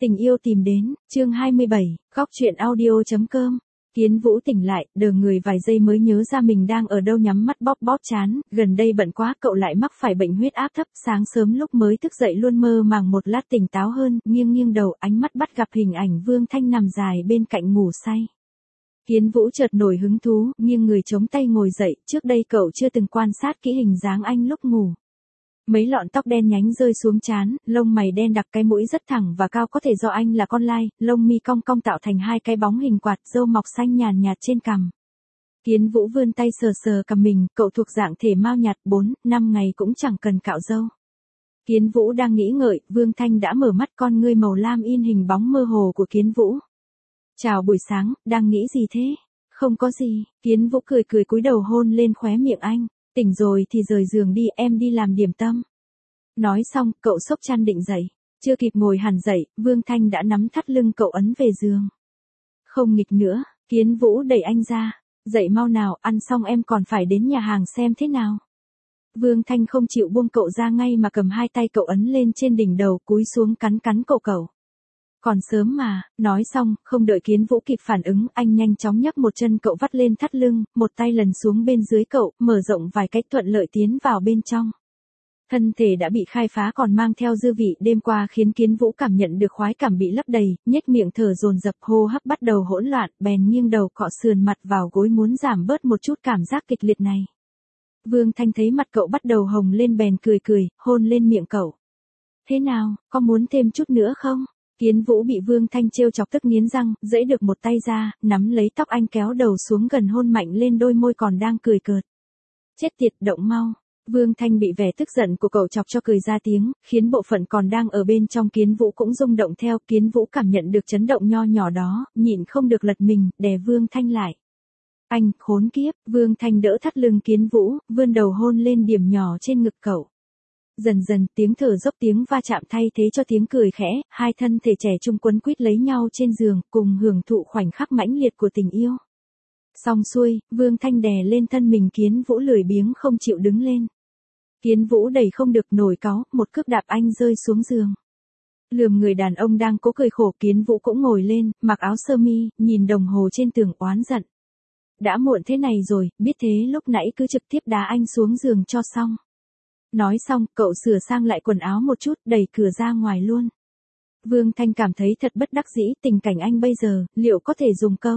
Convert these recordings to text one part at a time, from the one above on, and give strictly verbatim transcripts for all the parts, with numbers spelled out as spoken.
Tình yêu tìm đến, chương hai mươi bảy, góc truyện audio.com. Kiến Vũ tỉnh lại, đờ người vài giây mới nhớ ra mình đang ở đâu, nhắm mắt bóp bóp trán, gần đây bận quá, cậu lại mắc phải bệnh huyết áp thấp, sáng sớm lúc mới thức dậy luôn mơ màng, một lát tỉnh táo hơn, nghiêng nghiêng đầu, ánh mắt bắt gặp hình ảnh Vương Thanh nằm dài bên cạnh ngủ say. Kiến Vũ chợt nổi hứng thú, nghiêng người chống tay ngồi dậy, trước đây cậu chưa từng quan sát kỹ hình dáng anh lúc ngủ. Mấy lọn tóc đen nhánh rơi xuống trán, lông mày đen đặc, cái mũi rất thẳng và cao, có thể do anh là con lai, lông mi cong cong tạo thành hai cái bóng hình quạt, râu mọc xanh nhàn nhạt trên cằm. Kiến Vũ vươn tay sờ sờ cằm mình, cậu thuộc dạng thể mao nhạt, bốn, năm ngày cũng chẳng cần cạo râu. Kiến Vũ đang nghĩ ngợi, Vương Thanh đã mở mắt, con ngươi màu lam in hình bóng mơ hồ của Kiến Vũ. Chào buổi sáng, đang nghĩ gì thế? Không có gì, Kiến Vũ cười cười cúi đầu hôn lên khóe miệng anh. Tỉnh rồi thì rời giường đi, em đi làm điểm tâm. Nói xong, cậu xốc chăn định dậy. Chưa kịp ngồi hẳn dậy, Vương Thanh đã nắm thắt lưng cậu ấn về giường. Không nghịch nữa, Kiến Vũ đẩy anh ra. Dậy mau nào, ăn xong em còn phải đến nhà hàng xem thế nào. Vương Thanh không chịu buông cậu ra ngay mà cầm hai tay cậu ấn lên trên đỉnh đầu, cúi xuống cắn cắn cổ cậu. Còn sớm mà, nói xong, không đợi Kiến Vũ kịp phản ứng, anh nhanh chóng nhấc một chân cậu vắt lên thắt lưng, một tay lần xuống bên dưới cậu, mở rộng vài cách thuận lợi tiến vào bên trong. Thân thể đã bị khai phá còn mang theo dư vị đêm qua khiến Kiến Vũ cảm nhận được khoái cảm bị lấp đầy, nhếch miệng thở dồn dập, hô hấp bắt đầu hỗn loạn, bèn nghiêng đầu cọ sườn mặt vào gối muốn giảm bớt một chút cảm giác kịch liệt này. Vương Thanh thấy mặt cậu bắt đầu hồng lên bèn cười cười, hôn lên miệng cậu. Thế nào, có muốn thêm chút nữa không? Kiến Vũ bị Vương Thanh trêu chọc tức nghiến răng, giãy được một tay ra, nắm lấy tóc anh kéo đầu xuống gần hôn mạnh lên đôi môi còn đang cười cợt. Chết tiệt, động mau. Vương Thanh bị vẻ tức giận của cậu chọc cho cười ra tiếng, khiến bộ phận còn đang ở bên trong Kiến Vũ cũng rung động theo. Kiến Vũ cảm nhận được chấn động nho nhỏ đó, nhịn không được lật mình, đè Vương Thanh lại. Anh, khốn kiếp, Vương Thanh đỡ thắt lưng Kiến Vũ, vươn đầu hôn lên điểm nhỏ trên ngực cậu. Dần dần, tiếng thở dốc tiếng va chạm thay thế cho tiếng cười khẽ, hai thân thể trẻ trung quấn quýt lấy nhau trên giường, cùng hưởng thụ khoảnh khắc mãnh liệt của tình yêu. Xong xuôi, Vương Thanh đè lên thân mình Kiến Vũ lười biếng không chịu đứng lên. Kiến Vũ đẩy không được nổi cáu, một cước đạp anh rơi xuống giường. Lườm người đàn ông đang cố cười khổ, Kiến Vũ cũng ngồi lên, mặc áo sơ mi, nhìn đồng hồ trên tường oán giận. Đã muộn thế này rồi, biết thế lúc nãy cứ trực tiếp đá anh xuống giường cho xong. Nói xong, cậu sửa sang lại quần áo một chút, đẩy cửa ra ngoài luôn. Vương Thanh cảm thấy thật bất đắc dĩ, tình cảnh anh bây giờ, liệu có thể dùng câu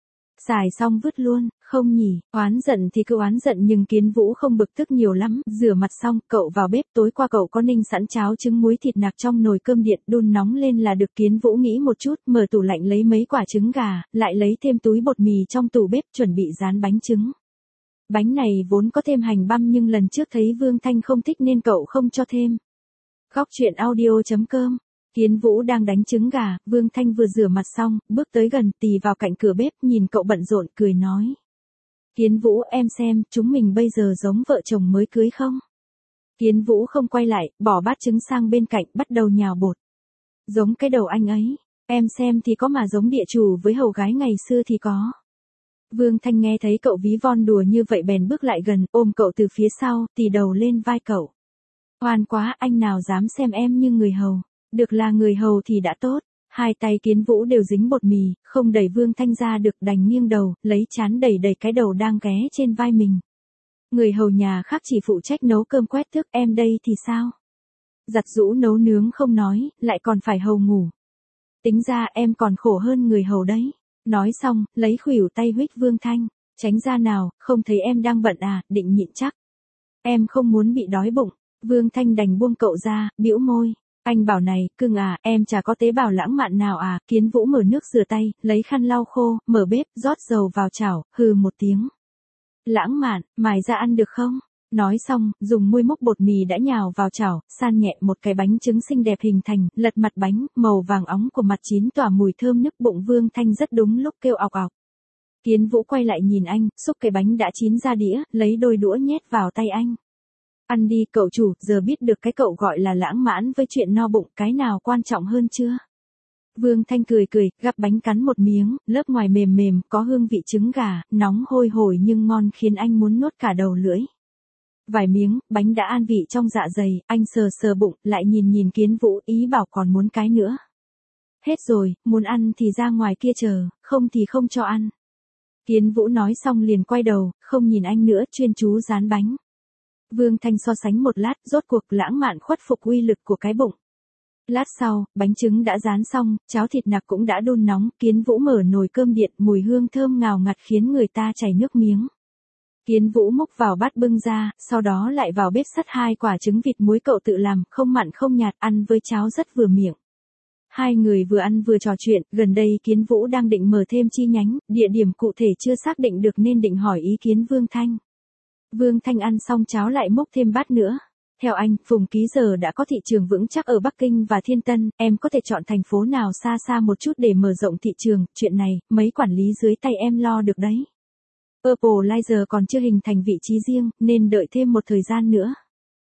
xài xong vứt luôn, không nhỉ? Oán giận thì cứ oán giận, nhưng Kiến Vũ không bực tức nhiều lắm. Rửa mặt xong, cậu vào bếp, tối qua cậu có ninh sẵn cháo trứng muối thịt nạc trong nồi cơm điện, đun nóng lên là được. Kiến Vũ nghĩ một chút, mở tủ lạnh lấy mấy quả trứng gà, lại lấy thêm túi bột mì trong tủ bếp, chuẩn bị rán bánh trứng. Bánh này vốn có thêm hành băm nhưng lần trước thấy Vương Thanh không thích nên cậu không cho thêm. Góc truyện audio.com. Kiến Vũ đang đánh trứng gà, Vương Thanh vừa rửa mặt xong, bước tới gần, tì vào cạnh cửa bếp, nhìn cậu bận rộn, cười nói. Kiến Vũ, em xem, chúng mình bây giờ giống vợ chồng mới cưới không? Kiến Vũ không quay lại, bỏ bát trứng sang bên cạnh, bắt đầu nhào bột. Giống cái đầu anh ấy, em xem thì có mà giống địa chủ với hầu gái ngày xưa thì có. Vương Thanh nghe thấy cậu ví von đùa như vậy bèn bước lại gần, ôm cậu từ phía sau, tì đầu lên vai cậu. Oan quá, anh nào dám xem em như người hầu. Được là người hầu thì đã tốt. Hai tay Kiến Vũ đều dính bột mì, không đẩy Vương Thanh ra được, đành nghiêng đầu, lấy trán đẩy đẩy cái đầu đang ghé trên vai mình. Người hầu nhà khác chỉ phụ trách nấu cơm quét thức, em đây thì sao? Giặt giũ nấu nướng không nói, lại còn phải hầu ngủ. Tính ra em còn khổ hơn người hầu đấy. Nói xong, lấy khuỷu tay huých Vương Thanh. Tránh ra nào, không thấy em đang bận à, định nhịn chắc. Em không muốn bị đói bụng. Vương Thanh đành buông cậu ra, bĩu môi. Anh bảo này, cưng à, em chả có tế bào lãng mạn nào à. Kiến Vũ mở nước rửa tay, lấy khăn lau khô, mở bếp, rót dầu vào chảo, hừ một tiếng. Lãng mạn, mài ra ăn được không? Nói xong, dùng muôi múc bột mì đã nhào vào chảo, san nhẹ một cái bánh trứng xinh đẹp hình thành, lật mặt bánh, màu vàng óng của mặt chín tỏa mùi thơm nức, bụng Vương Thanh rất đúng lúc kêu ọc ọc. Kiến Vũ quay lại nhìn anh, xúc cái bánh đã chín ra đĩa, lấy đôi đũa nhét vào tay anh. Ăn đi cậu chủ, giờ biết được cái cậu gọi là lãng mạn với chuyện no bụng, cái nào quan trọng hơn chưa? Vương Thanh cười cười, gắp bánh cắn một miếng, lớp ngoài mềm mềm, có hương vị trứng gà, nóng hôi hổi nhưng ngon khiến anh muốn nuốt cả đầu lưỡi. Vài miếng, bánh đã an vị trong dạ dày, anh sờ sờ bụng, lại nhìn nhìn Kiến Vũ, ý bảo còn muốn cái nữa. Hết rồi, muốn ăn thì ra ngoài kia chờ, không thì không cho ăn. Kiến Vũ nói xong liền quay đầu, không nhìn anh nữa, chuyên chú dán bánh. Vương Thanh so sánh một lát, rốt cuộc lãng mạn khuất phục uy lực của cái bụng. Lát sau, bánh trứng đã rán xong, cháo thịt nạc cũng đã đun nóng, Kiến Vũ mở nồi cơm điện, mùi hương thơm ngào ngạt khiến người ta chảy nước miếng. Kiến Vũ múc vào bát bưng ra, sau đó lại vào bếp sắt hai quả trứng vịt muối cậu tự làm, không mặn không nhạt, ăn với cháo rất vừa miệng. Hai người vừa ăn vừa trò chuyện, gần đây Kiến Vũ đang định mở thêm chi nhánh, địa điểm cụ thể chưa xác định được nên định hỏi ý kiến Vương Thanh. Vương Thanh ăn xong cháo lại múc thêm bát nữa. Theo anh, Phùng Ký giờ đã có thị trường vững chắc ở Bắc Kinh và Thiên Tân, em có thể chọn thành phố nào xa xa một chút để mở rộng thị trường, chuyện này, mấy quản lý dưới tay em lo được đấy. Herbalizer còn chưa hình thành vị trí riêng, nên đợi thêm một thời gian nữa.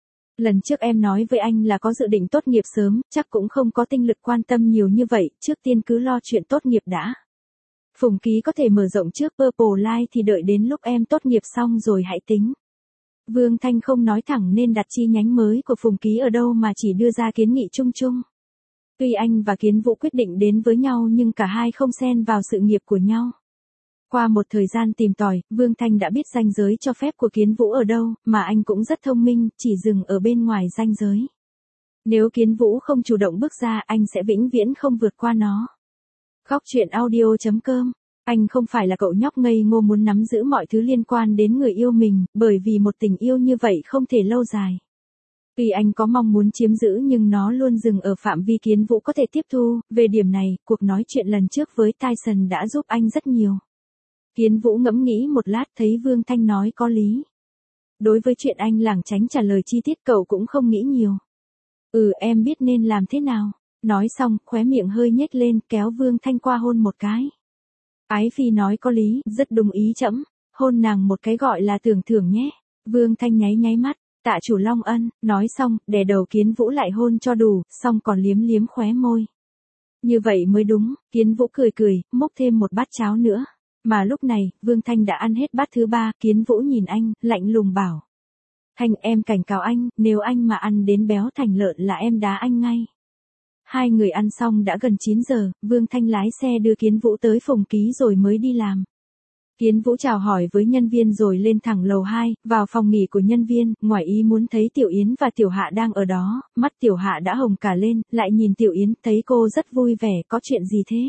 Lần trước em nói với anh là có dự định tốt nghiệp sớm, chắc cũng không có tinh lực quan tâm nhiều như vậy, trước tiên cứ lo chuyện tốt nghiệp đã. Phùng Ký có thể mở rộng trước Herbalizer thì đợi đến lúc em tốt nghiệp xong rồi hãy tính. Vương Thanh không nói thẳng nên đặt chi nhánh mới của Phùng Ký ở đâu mà chỉ đưa ra kiến nghị chung chung. Tuy anh và Kiến Vũ quyết định đến với nhau nhưng cả hai không xen vào sự nghiệp của nhau. Qua một thời gian tìm tòi, Vương Thanh đã biết ranh giới cho phép của Kiến Vũ ở đâu, mà anh cũng rất thông minh, chỉ dừng ở bên ngoài ranh giới. Nếu Kiến Vũ không chủ động bước ra, anh sẽ vĩnh viễn không vượt qua nó. Góc truyện audio chấm com. Anh không phải là cậu nhóc ngây ngô muốn nắm giữ mọi thứ liên quan đến người yêu mình, bởi vì một tình yêu như vậy không thể lâu dài. Tuy anh có mong muốn chiếm giữ nhưng nó luôn dừng ở phạm vi Kiến Vũ có thể tiếp thu, về điểm này, cuộc nói chuyện lần trước với Tyson đã giúp anh rất nhiều. Kiến Vũ ngẫm nghĩ một lát thấy Vương Thanh nói có lý. Đối với chuyện anh lảng tránh trả lời chi tiết cậu cũng không nghĩ nhiều. Ừ em biết nên làm thế nào. Nói xong, khóe miệng hơi nhếch lên kéo Vương Thanh qua hôn một cái. Ái Phi nói có lý, rất đúng ý trẫm, hôn nàng một cái gọi là tưởng thưởng nhé. Vương Thanh nháy nháy mắt, tạ chủ Long Ân, nói xong, đè đầu Kiến Vũ lại hôn cho đủ, xong còn liếm liếm khóe môi. Như vậy mới đúng, Kiến Vũ cười cười, múc thêm một bát cháo nữa. Mà lúc này, Vương Thanh đã ăn hết bát thứ ba, Kiến Vũ nhìn anh, lạnh lùng bảo. Thanh em cảnh cáo anh, nếu anh mà ăn đến béo thành lợn là em đá anh ngay. Hai người ăn xong đã gần chín giờ, Vương Thanh lái xe đưa Kiến Vũ tới Phùng Ký rồi mới đi làm. Kiến Vũ chào hỏi với nhân viên rồi lên thẳng lầu hai, vào phòng nghỉ của nhân viên, ngoài ý muốn thấy Tiểu Yến và Tiểu Hạ đang ở đó, mắt Tiểu Hạ đã hồng cả lên, lại nhìn Tiểu Yến, thấy cô rất vui vẻ, có chuyện gì thế?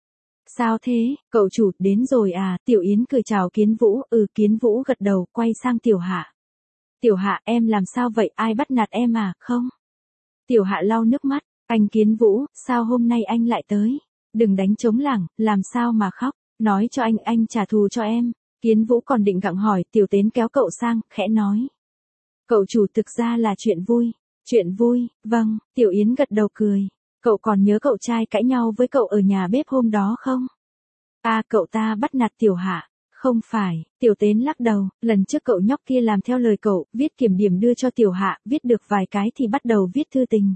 Sao thế, cậu chủ, đến rồi à, Tiểu Yến cười chào Kiến Vũ, ừ, Kiến Vũ gật đầu, quay sang Tiểu Hạ. Tiểu Hạ, em làm sao vậy, ai bắt nạt em à, không? Tiểu Hạ lau nước mắt, anh Kiến Vũ, sao hôm nay anh lại tới? Đừng đánh trống lảng, làm sao mà khóc, nói cho anh, anh trả thù cho em. Kiến Vũ còn định gặng hỏi, Tiểu Tến kéo cậu sang, khẽ nói. Cậu chủ thực ra là chuyện vui, chuyện vui, vâng, Tiểu Yến gật đầu cười. Cậu còn nhớ cậu trai cãi nhau với cậu ở nhà bếp hôm đó không? À, cậu ta bắt nạt Tiểu Hạ. Không phải, Tiểu Tến lắc đầu, lần trước cậu nhóc kia làm theo lời cậu, viết kiểm điểm đưa cho Tiểu Hạ, viết được vài cái thì bắt đầu viết thư tình.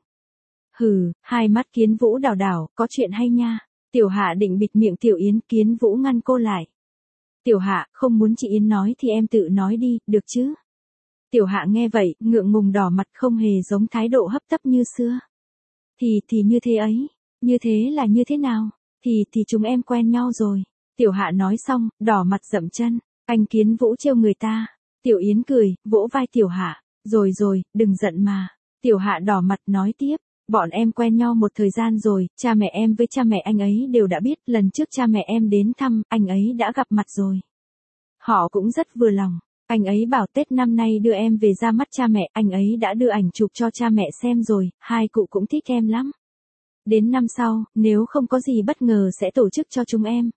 Hừ, hai mắt Kiến Vũ đảo đảo, có chuyện hay nha. Tiểu Hạ định bịt miệng Tiểu Yến, Kiến Vũ ngăn cô lại. Tiểu Hạ, không muốn chị Yến nói thì em tự nói đi, được chứ? Tiểu Hạ nghe vậy, ngượng ngùng đỏ mặt, không hề giống thái độ hấp tấp như xưa. Thì, thì như thế ấy. Như thế là như thế nào? Thì, thì chúng em quen nhau rồi. Tiểu Hạ nói xong, đỏ mặt dậm chân. Anh Kiến Vũ trêu người ta. Tiểu Yến cười, vỗ vai Tiểu Hạ. Rồi rồi, đừng giận mà. Tiểu Hạ đỏ mặt nói tiếp. Bọn em quen nhau một thời gian rồi, cha mẹ em với cha mẹ anh ấy đều đã biết, lần trước cha mẹ em đến thăm, anh ấy đã gặp mặt rồi. Họ cũng rất vừa lòng. Anh ấy bảo Tết năm nay đưa em về ra mắt cha mẹ, anh ấy đã đưa ảnh chụp cho cha mẹ xem rồi, hai cụ cũng thích em lắm. Đến năm sau, nếu không có gì bất ngờ sẽ tổ chức cho chúng em.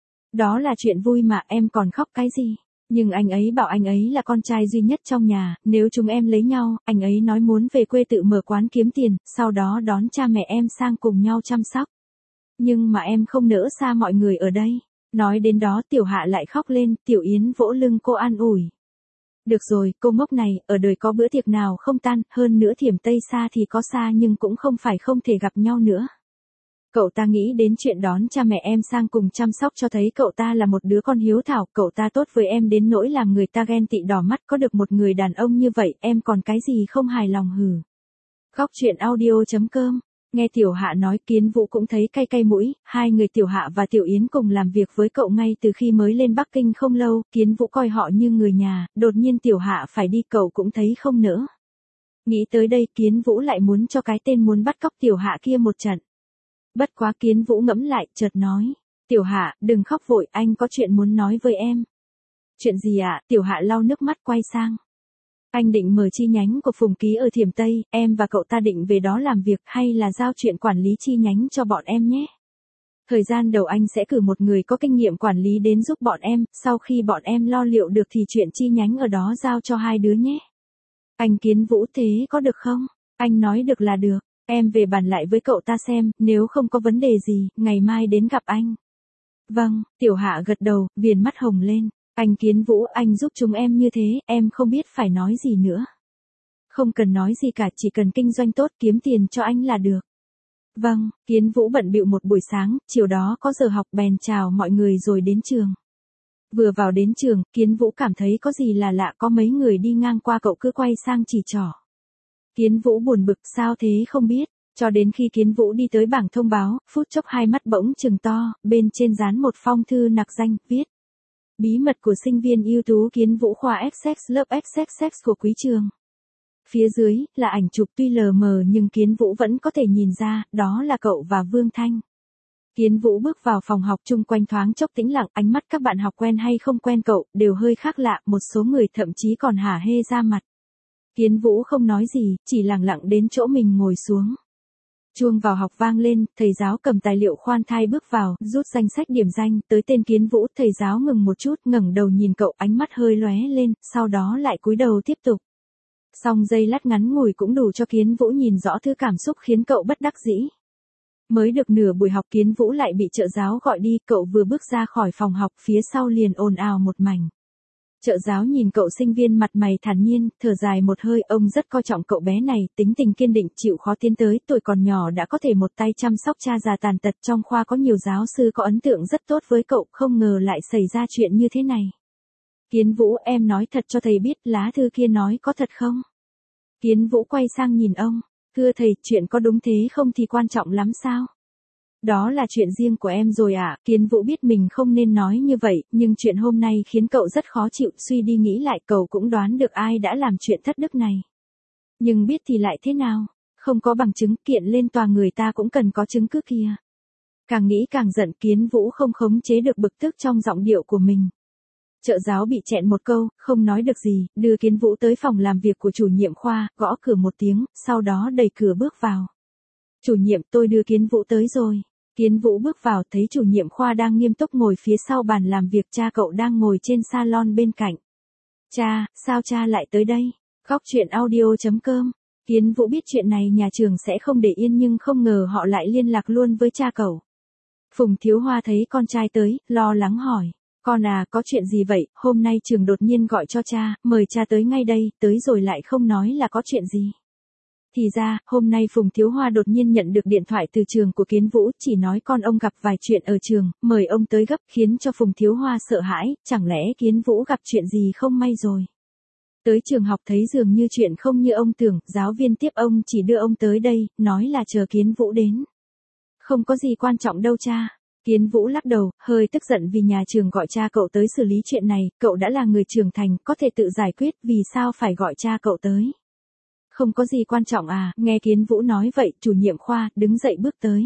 Đó là chuyện vui mà, em còn khóc cái gì? Nhưng anh ấy bảo anh ấy là con trai duy nhất trong nhà, nếu chúng em lấy nhau, anh ấy nói muốn về quê tự mở quán kiếm tiền, sau đó đón cha mẹ em sang cùng nhau chăm sóc. Nhưng mà em không nỡ xa mọi người ở đây. Nói đến đó Tiểu Hạ lại khóc lên, Tiểu Yến vỗ lưng cô an ủi. Được rồi, cô ngốc này, ở đời có bữa tiệc nào không tan, hơn nữa Thiểm Tây xa thì có xa nhưng cũng không phải không thể gặp nhau nữa. Cậu ta nghĩ đến chuyện đón cha mẹ em sang cùng chăm sóc cho thấy cậu ta là một đứa con hiếu thảo, cậu ta tốt với em đến nỗi làm người ta ghen tị đỏ mắt, có được một người đàn ông như vậy, em còn cái gì không hài lòng hử. Góc truyện audio chấm com Nghe Tiểu Hạ nói Kiến Vũ cũng thấy cay cay mũi, hai người Tiểu Hạ và Tiểu Yến cùng làm việc với cậu ngay từ khi mới lên Bắc Kinh không lâu, Kiến Vũ coi họ như người nhà, đột nhiên Tiểu Hạ phải đi cậu cũng thấy không nỡ. Nghĩ tới đây Kiến Vũ lại muốn cho cái tên muốn bắt cóc Tiểu Hạ kia một trận. Bất quá Kiến Vũ ngẫm lại, chợt nói, Tiểu Hạ, đừng khóc vội, anh có chuyện muốn nói với em. Chuyện gì ạ? Tiểu Hạ lau nước mắt quay sang. Anh định mở chi nhánh của Phùng Ký ở Thiểm Tây, em và cậu ta định về đó làm việc hay là giao chuyện quản lý chi nhánh cho bọn em nhé. Thời gian đầu anh sẽ cử một người có kinh nghiệm quản lý đến giúp bọn em, sau khi bọn em lo liệu được thì chuyện chi nhánh ở đó giao cho hai đứa nhé. Anh Kiến Vũ, thế có được không? Anh nói được là được, em về bàn lại với cậu ta xem, nếu không có vấn đề gì, ngày mai đến gặp anh. Vâng, Tiểu Hạ gật đầu, viền mắt hồng lên. Anh Kiến Vũ, anh giúp chúng em như thế, em không biết phải nói gì nữa. Không cần nói gì cả, chỉ cần kinh doanh tốt kiếm tiền cho anh là được. Vâng, Kiến Vũ bận bịu một buổi sáng, chiều đó có giờ học bèn chào mọi người rồi đến trường. Vừa vào đến trường, Kiến Vũ cảm thấy có gì là lạ, có mấy người đi ngang qua cậu cứ quay sang chỉ trỏ. Kiến Vũ buồn bực, sao thế không biết, cho đến khi Kiến Vũ đi tới bảng thông báo, phút chốc hai mắt bỗng trừng to, bên trên dán một phong thư nặc danh, viết. Bí mật của sinh viên ưu tú Kiến Vũ khoa Essex lớp Essex của quý trường. Phía dưới, là ảnh chụp tuy lờ mờ nhưng Kiến Vũ vẫn có thể nhìn ra, đó là cậu và Vương Thanh. Kiến Vũ bước vào phòng học, chung quanh thoáng chốc tĩnh lặng, ánh mắt các bạn học quen hay không quen cậu, đều hơi khác lạ, một số người thậm chí còn hả hê ra mặt. Kiến Vũ không nói gì, chỉ lặng lặng đến chỗ mình ngồi xuống. Chuông vào học vang lên, thầy giáo cầm tài liệu khoan thai bước vào, rút danh sách điểm danh, tới tên Kiến Vũ, thầy giáo ngừng một chút, ngẩng đầu nhìn cậu, ánh mắt hơi lóe lên, sau đó lại cúi đầu tiếp tục. Xong giây lát ngắn ngủi cũng đủ cho Kiến Vũ nhìn rõ thứ cảm xúc khiến cậu bất đắc dĩ. Mới được nửa buổi học Kiến Vũ lại bị trợ giáo gọi đi, cậu vừa bước ra khỏi phòng học, phía sau liền ồn ào một mảnh. Trợ giáo nhìn cậu sinh viên mặt mày thản nhiên, thở dài một hơi, ông rất coi trọng cậu bé này, tính tình kiên định, chịu khó tiến tới, tuổi còn nhỏ đã có thể một tay chăm sóc cha già tàn tật, trong khoa có nhiều giáo sư có ấn tượng rất tốt với cậu, không ngờ lại xảy ra chuyện như thế này. Kiến Vũ, em nói thật cho thầy biết, lá thư kia nói có thật không? Kiến Vũ quay sang nhìn ông, thưa thầy, chuyện có đúng thế không thì quan trọng lắm sao? Đó là chuyện riêng của em rồi ạ. À? Kiến Vũ biết mình không nên nói như vậy, nhưng chuyện hôm nay khiến cậu rất khó chịu, suy đi nghĩ lại cậu cũng đoán được ai đã làm chuyện thất đức này. Nhưng biết thì lại thế nào? Không có bằng chứng, kiện lên tòa người ta cũng cần có chứng cứ kia. Càng nghĩ càng giận, Kiến Vũ không khống chế được bực tức trong giọng điệu của mình. Trợ giáo bị chẹn một câu, không nói được gì, đưa Kiến Vũ tới phòng làm việc của chủ nhiệm khoa, gõ cửa một tiếng, sau đó đẩy cửa bước vào. Chủ nhiệm, tôi đưa Kiến Vũ tới rồi. Kiến Vũ bước vào, thấy chủ nhiệm khoa đang nghiêm túc ngồi phía sau bàn làm việc, cha cậu đang ngồi trên salon bên cạnh. Cha, sao cha lại tới đây? Góc chuyện audio chấm com. Kiến Vũ biết chuyện này nhà trường sẽ không để yên nhưng không ngờ họ lại liên lạc luôn với cha cậu. Phùng Thiếu Hoa thấy con trai tới, lo lắng hỏi. Con à, có chuyện gì vậy? Hôm nay trường đột nhiên gọi cho cha, mời cha tới ngay đây, tới rồi lại không nói là có chuyện gì. Thì ra, hôm nay Phùng Thiếu Hoa đột nhiên nhận được điện thoại từ trường của Kiến Vũ, chỉ nói con ông gặp vài chuyện ở trường, mời ông tới gấp, khiến cho Phùng Thiếu Hoa sợ hãi, chẳng lẽ Kiến Vũ gặp chuyện gì không may rồi. Tới trường học thấy dường như chuyện không như ông tưởng, giáo viên tiếp ông chỉ đưa ông tới đây, nói là chờ Kiến Vũ đến. Không có gì quan trọng đâu cha. Kiến Vũ lắc đầu, hơi tức giận vì nhà trường gọi cha cậu tới xử lý chuyện này, cậu đã là người trưởng thành, có thể tự giải quyết, vì sao phải gọi cha cậu tới. Không có gì quan trọng à, nghe Kiến Vũ nói vậy, chủ nhiệm khoa, đứng dậy bước tới.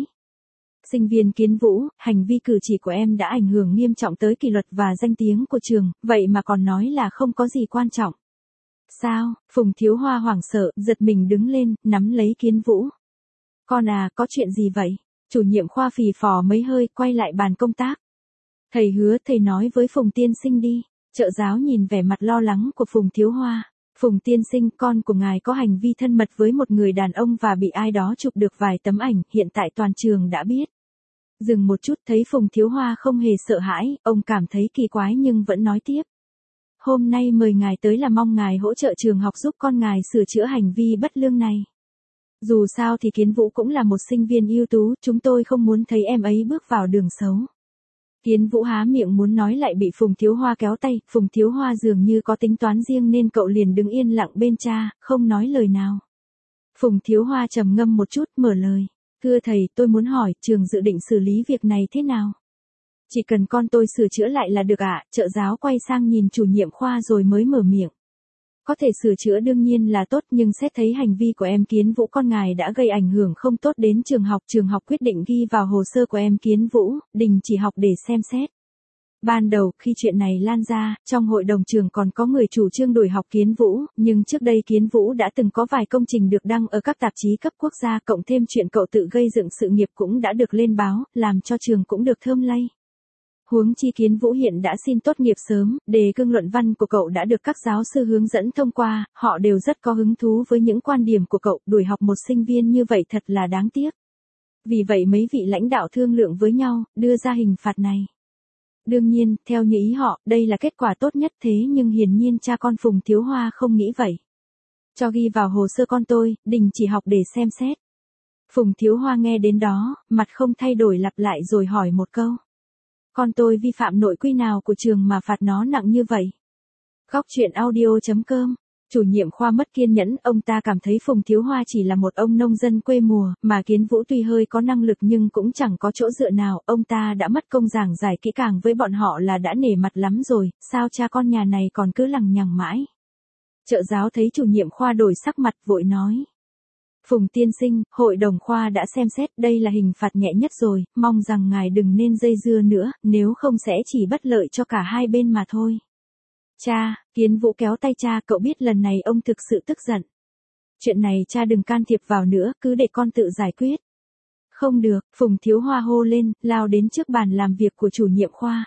Sinh viên Kiến Vũ, hành vi cử chỉ của em đã ảnh hưởng nghiêm trọng tới kỷ luật và danh tiếng của trường, vậy mà còn nói là không có gì quan trọng. Sao? Phùng Thiếu Hoa hoảng sợ, giật mình đứng lên, nắm lấy Kiến Vũ. Con à, có chuyện gì vậy? Chủ nhiệm khoa phì phò mấy hơi, quay lại bàn công tác. Thầy hứa, thầy nói với Phùng tiên sinh đi. Trợ giáo nhìn vẻ mặt lo lắng của Phùng Thiếu Hoa. Phùng tiên sinh, con của ngài có hành vi thân mật với một người đàn ông và bị ai đó chụp được vài tấm ảnh, hiện tại toàn trường đã biết. Dừng một chút, thấy Phùng Thiếu Hoa không hề sợ hãi, ông cảm thấy kỳ quái nhưng vẫn nói tiếp. Hôm nay mời ngài tới là mong ngài hỗ trợ trường học giúp con ngài sửa chữa hành vi bất lương này. Dù sao thì Kiến Vũ cũng là một sinh viên ưu tú, chúng tôi không muốn thấy em ấy bước vào đường xấu. Kiến Vũ há miệng muốn nói lại bị Phùng Thiếu Hoa kéo tay, Phùng Thiếu Hoa dường như có tính toán riêng nên cậu liền đứng yên lặng bên cha, không nói lời nào. Phùng Thiếu Hoa trầm ngâm một chút, mở lời. Thưa thầy, tôi muốn hỏi, trường dự định xử lý việc này thế nào? Chỉ cần con tôi sửa chữa lại là được ạ, trợ giáo quay sang nhìn chủ nhiệm khoa rồi mới mở miệng. Có thể sửa chữa đương nhiên là tốt, nhưng xét thấy hành vi của em Kiến Vũ con ngài đã gây ảnh hưởng không tốt đến trường học. Trường học quyết định ghi vào hồ sơ của em Kiến Vũ, đình chỉ học để xem xét. Ban đầu, khi chuyện này lan ra, trong hội đồng trường còn có người chủ trương đuổi học Kiến Vũ, nhưng trước đây Kiến Vũ đã từng có vài công trình được đăng ở các tạp chí cấp quốc gia, cộng thêm chuyện cậu tự gây dựng sự nghiệp cũng đã được lên báo, làm cho trường cũng được thơm lây. Huống chi Kiến Vũ hiện đã xin tốt nghiệp sớm, đề cương luận văn của cậu đã được các giáo sư hướng dẫn thông qua, họ đều rất có hứng thú với những quan điểm của cậu, đuổi học một sinh viên như vậy thật là đáng tiếc. Vì vậy mấy vị lãnh đạo thương lượng với nhau, đưa ra hình phạt này. Đương nhiên, theo như ý họ, đây là kết quả tốt nhất, thế nhưng hiển nhiên cha con Phùng Thiếu Hoa không nghĩ vậy. Cho ghi vào hồ sơ con tôi, đình chỉ học để xem xét. Phùng Thiếu Hoa nghe đến đó, mặt không thay đổi lặp lại rồi hỏi một câu. Con tôi vi phạm nội quy nào của trường mà phạt nó nặng như vậy? Góc chuyện audio chấm com. Chủ nhiệm khoa mất kiên nhẫn, ông ta cảm thấy Phùng Thiếu Hoa chỉ là một ông nông dân quê mùa, mà Kiến Vũ tuy hơi có năng lực nhưng cũng chẳng có chỗ dựa nào, ông ta đã mất công giảng giải kỹ càng với bọn họ là đã nể mặt lắm rồi, sao cha con nhà này còn cứ lằng nhằng mãi. Trợ giáo thấy chủ nhiệm khoa đổi sắc mặt vội nói. Phùng tiên sinh, hội đồng khoa đã xem xét, đây là hình phạt nhẹ nhất rồi, mong rằng ngài đừng nên dây dưa nữa, nếu không sẽ chỉ bất lợi cho cả hai bên mà thôi. Cha, Kiến Vũ kéo tay cha, cậu biết lần này ông thực sự tức giận. Chuyện này cha đừng can thiệp vào nữa, cứ để con tự giải quyết. Không được, Phùng Thiếu Hoa hô lên, lao đến trước bàn làm việc của chủ nhiệm khoa.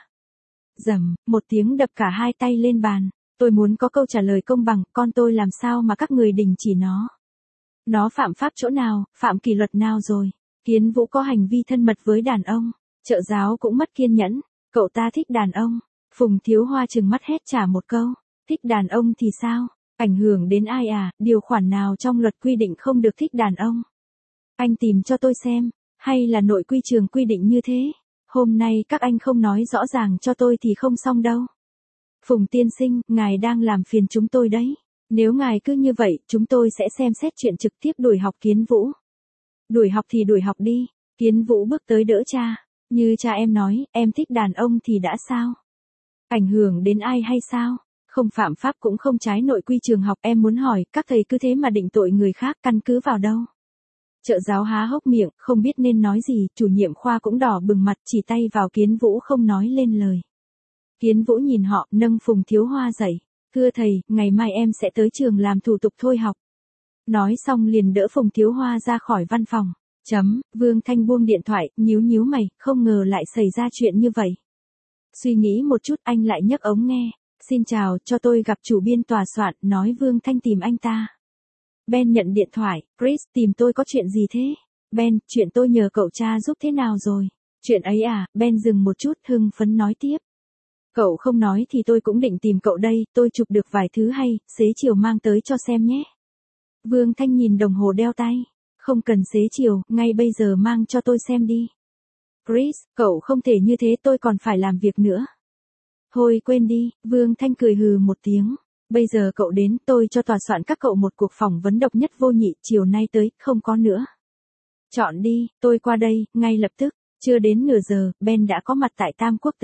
Rầm, một tiếng đập cả hai tay lên bàn. Tôi muốn có câu trả lời công bằng, con tôi làm sao mà các người đình chỉ nó. Nó phạm pháp chỗ nào, phạm kỷ luật nào rồi. Kiến Vũ có hành vi thân mật với đàn ông. Trợ giáo cũng mất kiên nhẫn. Cậu ta thích đàn ông. Phùng Thiếu Hoa trừng mắt hét trả một câu. Thích đàn ông thì sao? Ảnh hưởng đến ai à? Điều khoản nào trong luật quy định không được thích đàn ông? Anh tìm cho tôi xem. Hay là nội quy trường quy định như thế? Hôm nay các anh không nói rõ ràng cho tôi thì không xong đâu. Phùng tiên sinh, ngài đang làm phiền chúng tôi đấy. Nếu ngài cứ như vậy, chúng tôi sẽ xem xét chuyện trực tiếp đuổi học Kiến Vũ. Đuổi học thì đuổi học đi. Kiến Vũ bước tới đỡ cha. Như cha em nói, em thích đàn ông thì đã sao? Ảnh hưởng đến ai hay sao? Không phạm pháp cũng không trái nội quy trường học, em muốn hỏi, các thầy cứ thế mà định tội người khác, căn cứ vào đâu? Trợ giáo há hốc miệng, không biết nên nói gì, chủ nhiệm khoa cũng đỏ bừng mặt, chỉ tay vào Kiến Vũ không nói lên lời. Kiến Vũ nhìn họ, nâng Phùng Thiếu Hoa dậy. Thưa thầy, ngày mai em sẽ tới trường làm thủ tục thôi học. Nói xong liền đỡ Phùng Thiếu Hoa ra khỏi văn phòng. Chấm, Vương Thanh buông điện thoại, nhíu nhíu mày, không ngờ lại xảy ra chuyện như vậy. Suy nghĩ một chút anh lại nhấc ống nghe. Xin chào, cho tôi gặp chủ biên tòa soạn, nói Vương Thanh tìm anh ta. Ben nhận điện thoại, Chris, tìm tôi có chuyện gì thế? Ben, chuyện tôi nhờ cậu cha giúp thế nào rồi? Chuyện ấy à, Ben dừng một chút, hưng phấn nói tiếp. Cậu không nói thì tôi cũng định tìm cậu đây, tôi chụp được vài thứ hay, xế chiều mang tới cho xem nhé. Vương Thanh nhìn đồng hồ đeo tay. Không cần xế chiều, ngay bây giờ mang cho tôi xem đi. Chris, cậu không thể như thế, tôi còn phải làm việc nữa. Thôi quên đi, Vương Thanh cười hừ một tiếng. Bây giờ cậu đến, tôi cho tòa soạn các cậu một cuộc phỏng vấn độc nhất vô nhị, chiều nay tới, không có nữa. Chọn đi, tôi qua đây, ngay lập tức. Chưa đến nửa giờ, Ben đã có mặt tại Tam Quốc tế.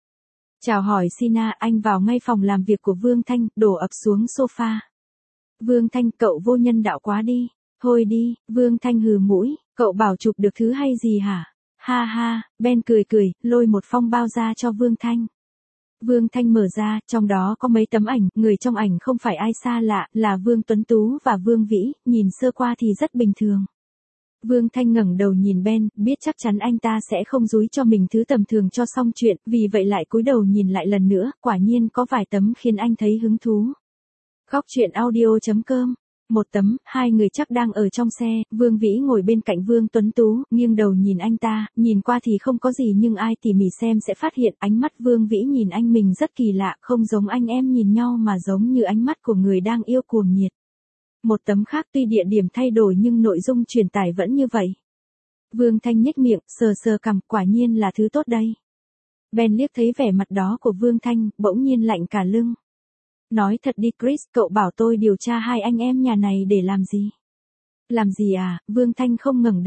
Chào hỏi Sina, anh vào ngay phòng làm việc của Vương Thanh, đổ ập xuống sofa. Vương Thanh, cậu vô nhân đạo quá đi. Thôi đi, Vương Thanh hừ mũi, cậu bảo chụp được thứ hay gì hả? Ha ha, Ben cười cười, lôi một phong bao ra cho Vương Thanh. Vương Thanh mở ra, trong đó có mấy tấm ảnh, người trong ảnh không phải ai xa lạ, là Vương Tuấn Tú và Vương Vĩ, nhìn sơ qua thì rất bình thường. Vương Thanh ngẩng đầu nhìn Ben, biết chắc chắn anh ta sẽ không dúi cho mình thứ tầm thường cho xong chuyện, vì vậy lại cúi đầu nhìn lại lần nữa, quả nhiên có vài tấm khiến anh thấy hứng thú. Góc chuyện audio chấm com. Một tấm, hai người chắc đang ở trong xe, Vương Vĩ ngồi bên cạnh Vương Tuấn Tú, nghiêng đầu nhìn anh ta, nhìn qua thì không có gì nhưng ai tỉ mỉ xem sẽ phát hiện ánh mắt Vương Vĩ nhìn anh mình rất kỳ lạ, không giống anh em nhìn nhau mà giống như ánh mắt của người đang yêu cuồng nhiệt. Một tấm khác tuy địa điểm thay đổi nhưng nội dung truyền tải vẫn như vậy. Vương Thanh nhếch miệng, sờ sờ cằm, quả nhiên là thứ tốt đây. Ben liếc thấy vẻ mặt đó của Vương Thanh, bỗng nhiên lạnh cả lưng. Nói thật đi Chris, cậu bảo tôi điều tra hai anh em nhà này để làm gì? Làm gì à? Vương Thanh không ngẩng đầu.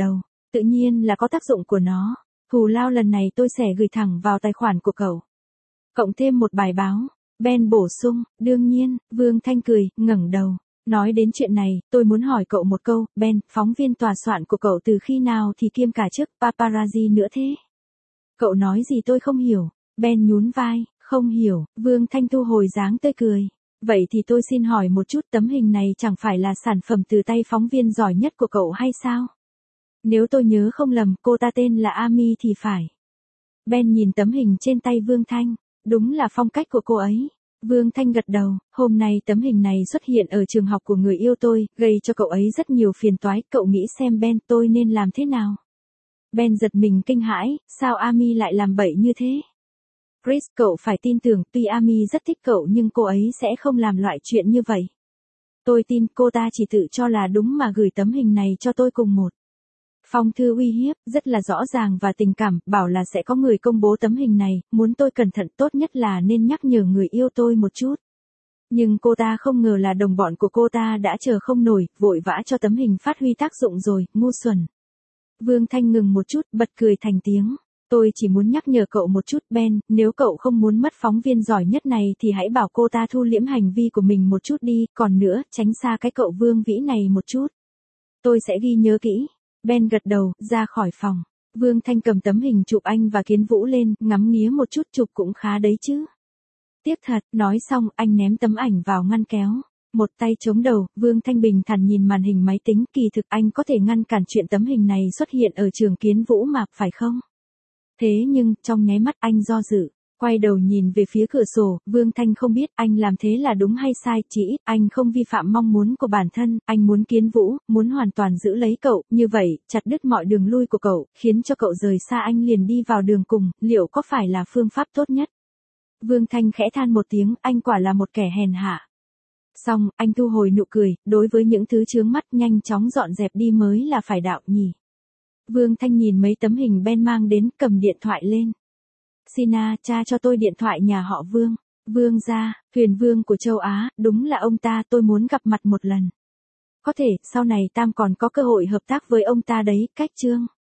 Tự nhiên là có tác dụng của nó. Thù lao lần này tôi sẽ gửi thẳng vào tài khoản của cậu. Cộng thêm một bài báo. Ben bổ sung, đương nhiên, Vương Thanh cười, ngẩng đầu. Nói đến chuyện này, tôi muốn hỏi cậu một câu, Ben, phóng viên tòa soạn của cậu từ khi nào thì kiêm cả chức paparazzi nữa thế? Cậu nói gì tôi không hiểu. Ben nhún vai, không hiểu, Vương Thanh thu hồi dáng tươi cười. Vậy thì tôi xin hỏi một chút, tấm hình này chẳng phải là sản phẩm từ tay phóng viên giỏi nhất của cậu hay sao? Nếu tôi nhớ không lầm, cô ta tên là Amy thì phải. Ben nhìn tấm hình trên tay Vương Thanh, đúng là phong cách của cô ấy. Vương Thanh gật đầu, hôm nay tấm hình này xuất hiện ở trường học của người yêu tôi, gây cho cậu ấy rất nhiều phiền toái, cậu nghĩ xem Ben tôi nên làm thế nào? Ben giật mình kinh hãi, sao Amy lại làm bậy như thế? Chris, cậu phải tin tưởng, tuy Amy rất thích cậu nhưng cô ấy sẽ không làm loại chuyện như vậy. Tôi tin cô ta chỉ tự cho là đúng mà gửi tấm hình này cho tôi cùng một phong thư uy hiếp, rất là rõ ràng và tình cảm, bảo là sẽ có người công bố tấm hình này, muốn tôi cẩn thận, tốt nhất là nên nhắc nhở người yêu tôi một chút. Nhưng cô ta không ngờ là đồng bọn của cô ta đã chờ không nổi, vội vã cho tấm hình phát huy tác dụng rồi, ngu xuẩn. Vương Thanh ngừng một chút, bật cười thành tiếng. Tôi chỉ muốn nhắc nhở cậu một chút Ben, nếu cậu không muốn mất phóng viên giỏi nhất này thì hãy bảo cô ta thu liễm hành vi của mình một chút đi, còn nữa, tránh xa cái cậu Vương Vĩ này một chút. Tôi sẽ ghi nhớ kỹ. Ben gật đầu, ra khỏi phòng. Vương Thanh cầm tấm hình chụp anh và Kiến Vũ lên, ngắm nghía một chút, chụp cũng khá đấy chứ. Tiếc thật, nói xong, anh ném tấm ảnh vào ngăn kéo. Một tay chống đầu, Vương Thanh bình thản nhìn màn hình máy tính, kỳ thực anh có thể ngăn cản chuyện tấm hình này xuất hiện ở trường Kiến Vũ mà, phải không? Thế nhưng, trong nháy mắt anh do dự, quay đầu nhìn về phía cửa sổ, Vương Thanh không biết anh làm thế là đúng hay sai, chỉ ít anh không vi phạm mong muốn của bản thân, anh muốn Kiến Vũ, muốn hoàn toàn giữ lấy cậu, như vậy, chặt đứt mọi đường lui của cậu, khiến cho cậu rời xa anh liền đi vào đường cùng, liệu có phải là phương pháp tốt nhất? Vương Thanh khẽ than một tiếng, anh quả là một kẻ hèn hạ. Xong, anh thu hồi nụ cười, đối với những thứ chướng mắt nhanh chóng dọn dẹp đi mới là phải đạo nhỉ. Vương Thanh nhìn mấy tấm hình Ben mang đến, cầm điện thoại lên. Sina, cha cho tôi điện thoại nhà họ Vương. Vương gia, huyền vương của châu Á, đúng là ông ta, tôi muốn gặp mặt một lần. Có thể, sau này Tam còn có cơ hội hợp tác với ông ta đấy, cách chương.